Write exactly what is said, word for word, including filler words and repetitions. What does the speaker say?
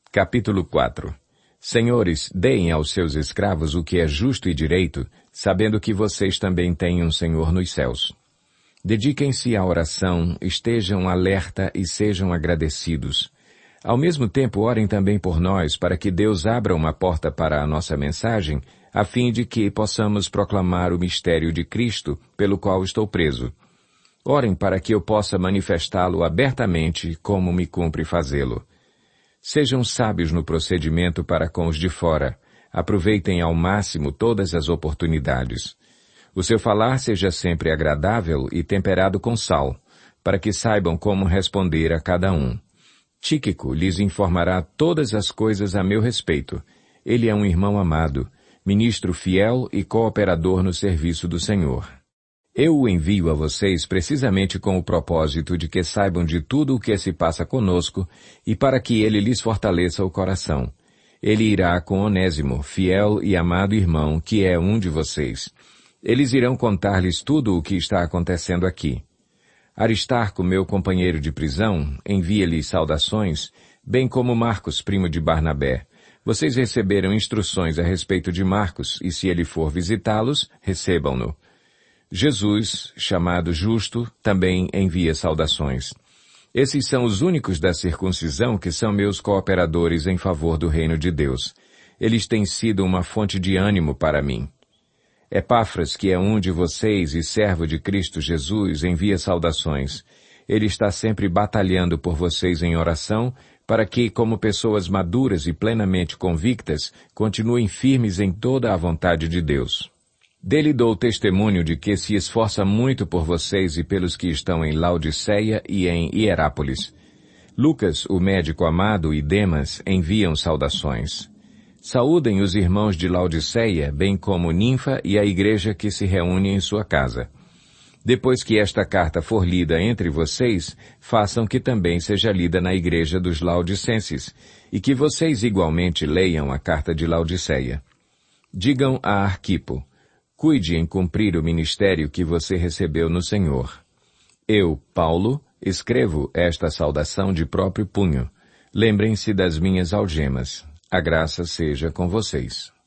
Capítulo quatro. Senhores, deem aos seus escravos o que é justo e direito, sabendo que vocês também têm um Senhor nos céus. Dediquem-se à oração, estejam alerta e sejam agradecidos. Ao mesmo tempo, orem também por nós, para que Deus abra uma porta para a nossa mensagem, a fim de que possamos proclamar o mistério de Cristo, pelo qual estou preso. Orem para que eu possa manifestá-lo abertamente, como me cumpre fazê-lo. Sejam sábios no procedimento para com os de fora. Aproveitem ao máximo todas as oportunidades. O seu falar seja sempre agradável e temperado com sal, para que saibam como responder a cada um. Tíquico lhes informará todas as coisas a meu respeito. Ele é um irmão amado, ministro fiel e cooperador no serviço do Senhor. Eu o envio a vocês precisamente com o propósito de que saibam de tudo o que se passa conosco e para que ele lhes fortaleça o coração. Ele irá com Onésimo, fiel e amado irmão, que é um de vocês. Eles irão contar-lhes tudo o que está acontecendo aqui. Aristarco, meu companheiro de prisão, envia-lhes saudações, bem como Marcos, primo de Barnabé. Vocês receberam instruções a respeito de Marcos, e se ele for visitá-los, recebam-no. Jesus, chamado Justo, também envia saudações. Esses são os únicos da circuncisão que são meus cooperadores em favor do reino de Deus. Eles têm sido uma fonte de ânimo para mim. Epáfras, que é um de vocês e servo de Cristo Jesus, envia saudações. Ele está sempre batalhando por vocês em oração, para que, como pessoas maduras e plenamente convictas, continuem firmes em toda a vontade de Deus. Dele dou testemunho de que se esforça muito por vocês e pelos que estão em Laodiceia e em Hierápolis. Lucas, o médico amado, e Demas enviam saudações. Saúdem os irmãos de Laodiceia, bem como Ninfa e a igreja que se reúne em sua casa. Depois que esta carta for lida entre vocês, façam que também seja lida na igreja dos Laodicenses, e que vocês igualmente leiam a carta de Laodiceia. Digam a Arquipo: cuide em cumprir o ministério que você recebeu no Senhor. Eu, Paulo, escrevo esta saudação de próprio punho. Lembrem-se das minhas algemas. A graça seja com vocês.